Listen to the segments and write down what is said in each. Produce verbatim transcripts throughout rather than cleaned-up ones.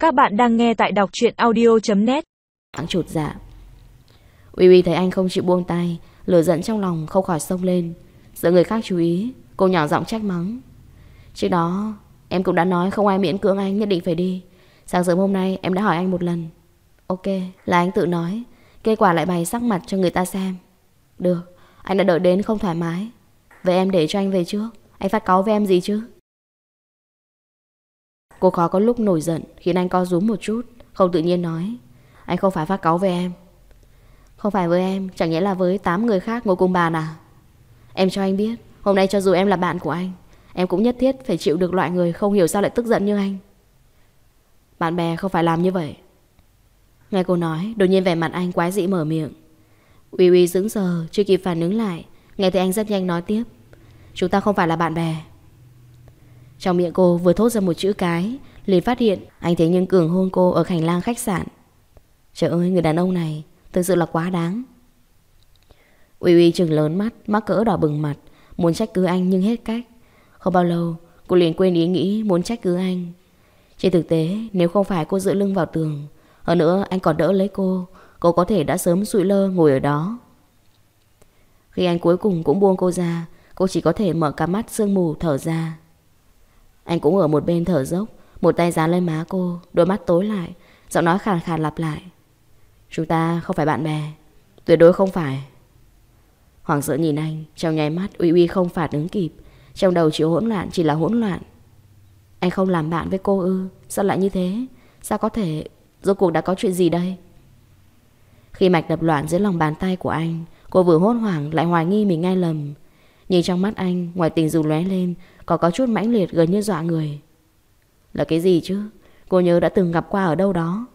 Các bạn đang nghe tại đọc truyện audio chấm net. Chột dạ. Uy Uy thấy anh không chịu buông tay, lửa giận trong lòng không khỏi xông lên. Sợ người khác chú ý, cô nhỏ giọng trách mắng. Trước đó em cũng đã nói không ai miễn cưỡng anh nhất định phải đi. Sáng sớm hôm nay em đã hỏi anh một lần. Ok, là anh tự nói. Kết quả lại bày sắc mặt cho người ta xem. Được, anh đã đợi đến không thoải mái. Vậy em để cho anh về trước. Anh phát cáu với em gì chứ? Cô khó có lúc nổi giận khiến anh co rúm một chút, không tự nhiên nói. Anh không phải phát cáu với em. Không phải với em, chẳng nhẽ là với tám người khác ngồi cùng bàn à? Em cho anh biết, hôm nay cho dù em là bạn của anh, em cũng nhất thiết phải chịu được loại người không hiểu sao lại tức giận như anh. Bạn bè không phải làm như vậy. Nghe cô nói, đột nhiên vẻ mặt anh quái dị mở miệng. Uy Uy sững sờ, chưa kịp phản ứng lại, nghe thấy anh rất nhanh nói tiếp. Chúng ta không phải là bạn bè. Trong miệng cô vừa thốt ra một chữ cái, liền phát hiện anh thế nhưng cường hôn cô ở hành lang khách sạn. Trời ơi, người đàn ông này thực sự là quá đáng. Uy Uy trừng lớn mắt, mắc cỡ đỏ bừng mặt, muốn trách cứ anh nhưng hết cách. Không bao lâu cô liền quên ý nghĩ muốn trách cứ anh. Trên thực tế, nếu không phải cô dựa lưng vào tường, hơn nữa anh còn đỡ lấy cô, cô có thể đã sớm sụi lơ ngồi ở đó. Khi anh cuối cùng cũng buông cô ra, cô chỉ có thể mở cặp mắt sương mù thở ra. Anh cũng ở một bên thở dốc, một tay dán lên má cô, đôi mắt tối lại, giọng nói khàn khàn lặp lại. Chúng ta không phải bạn bè. Tuyệt đối không phải. Hoảng sợ nhìn anh, trong nháy mắt Uy Uy không phản ứng kịp, trong đầu chỉ hỗn loạn, chỉ là hỗn loạn. Anh không làm bạn với cô ư? Sao lại như thế? Sao có thể? Rốt cuộc đã có chuyện gì đây? Khi mạch đập loạn dưới lòng bàn tay của anh, cô vừa hốt hoảng lại hoài nghi mình nghe lầm. Nhìn trong mắt anh, ngoài tình dù lóe lên, còn có chút mãnh liệt gần như dọa người. Là cái gì chứ? Cô nhớ đã từng gặp qua ở đâu đó.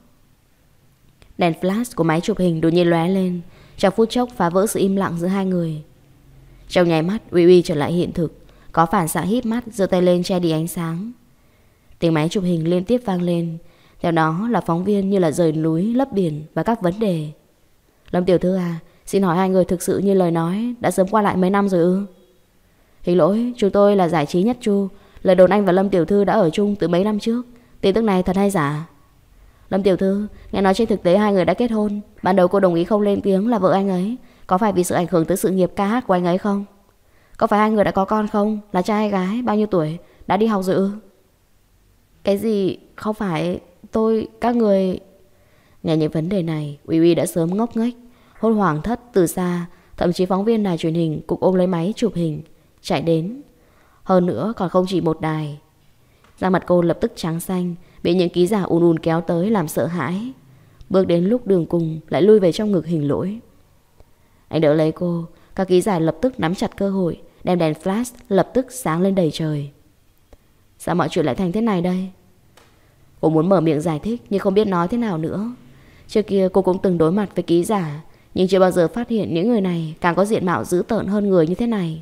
Đèn flash của máy chụp hình đột nhiên lóe lên, trong phút chốc phá vỡ sự im lặng giữa hai người. Trong nháy mắt Uy Uy trở lại hiện thực, có phản xạ híp mắt, giơ tay lên che đi ánh sáng. Tiếng máy chụp hình liên tiếp vang lên, theo đó là phóng viên như là rời núi lấp biển và các vấn đề. Lâm tiểu thư à, xin hỏi hai người thực sự như lời nói đã sớm qua lại mấy năm rồi ư? Hình lỗi, chúng tôi là Giải trí Nhất Chu. Lời đồn anh và Lâm tiểu thư đã ở chung từ mấy năm trước. Tin tức này thật hay giả? Lâm tiểu thư, nghe nói trên thực tế hai người đã kết hôn. Ban đầu cô đồng ý không lên tiếng là vợ anh ấy. Có phải vì sự ảnh hưởng tới sự nghiệp ca hát của anh ấy không? Có phải hai người đã có con không? Là trai hay gái? Bao nhiêu tuổi? Đã đi học rồi ư? Cái gì? Không phải. Tôi... Các người... Nghe những vấn đề này, Uy Uy đã sớm ngốc nghếch, hốt hoảng thất từ xa. Thậm chí phóng viên đài truyền hình cũng ôm lấy máy chụp hình chạy đến. Hơn nữa còn không chỉ một đài. Da mặt cô lập tức trắng xanh, bị những ký giả ùn ùn kéo tới làm sợ hãi. Bước đến lúc đường cùng lại lui về trong ngực Hình Lỗi. Anh đỡ lấy cô. Các ký giả lập tức nắm chặt cơ hội, đem đèn flash lập tức sáng lên đầy trời. Sao mọi chuyện lại thành thế này đây? Cô muốn mở miệng giải thích nhưng không biết nói thế nào nữa. Trước kia cô cũng từng đối mặt với ký giả, nhưng chưa bao giờ phát hiện những người này càng có diện mạo dữ tợn hơn người như thế này.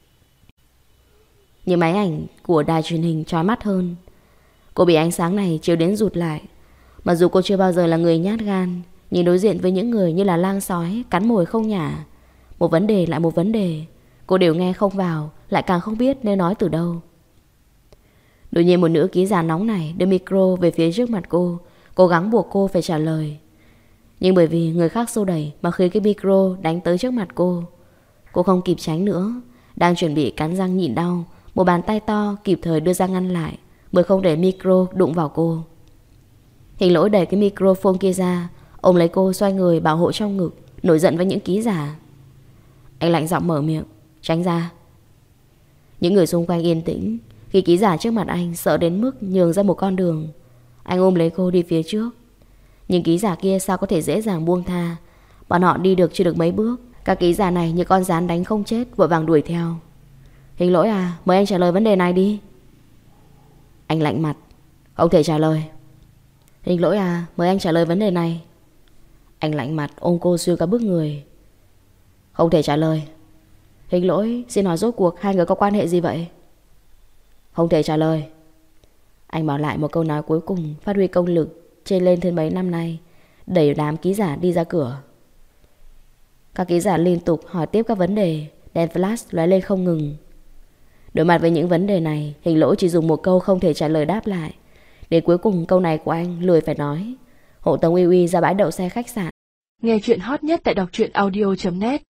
Những máy ảnh của đài truyền hình chói mắt hơn. Cô bị ánh sáng này chiếu đến rụt lại. Mặc dù cô chưa bao giờ là người nhát gan, nhưng đối diện với những người như là lang sói cắn mồi không nhả, một vấn đề lại một vấn đề, cô đều nghe không vào, lại càng không biết nên nói từ đâu. Đột nhiên một nữ ký giả nóng này đưa micro về phía trước mặt cô, cố gắng buộc cô phải trả lời. Nhưng bởi vì người khác xô đẩy mà khi cái micro đánh tới trước mặt cô, cô không kịp tránh nữa. Đang chuẩn bị cắn răng nhịn đau, một bàn tay to kịp thời đưa ra ngăn lại, mới không để micro đụng vào cô. Hình Lỗi đẩy cái microphone kia ra, ôm lấy cô xoay người bảo hộ trong ngực, nổi giận với những ký giả. Anh lạnh giọng mở miệng, tránh ra. Những người xung quanh yên tĩnh. Khi ký giả trước mặt anh sợ đến mức nhường ra một con đường, anh ôm lấy cô đi phía trước. Nhưng ký giả kia sao có thể dễ dàng buông tha. Bọn họ đi được chưa được mấy bước, các ký giả này như con gián đánh không chết vội vàng đuổi theo. Hình Lỗi à, mời anh trả lời vấn đề này đi. Anh lạnh mặt, không thể trả lời. Hình Lỗi à, mời anh trả lời vấn đề này. Anh lạnh mặt ôm cô xuôi cả bước người. Không thể trả lời. Hình Lỗi, xin hỏi rốt cuộc hai người có quan hệ gì vậy? Không thể trả lời. Anh bảo lại một câu nói cuối cùng, phát huy công lực trên lên thêm mấy năm nay, đẩy đám ký giả đi ra cửa. Các ký giả liên tục hỏi tiếp các vấn đề, đèn flash lóe lên không ngừng. Đối mặt với những vấn đề này, Hình Lỗi chỉ dùng một câu không thể trả lời đáp lại. Đến cuối cùng câu này của anh lười phải nói. Hộ tống Uy Uy ra bãi đậu xe khách sạn. Nghe chuyện hot nhất tại đọc truyện audio chấm net.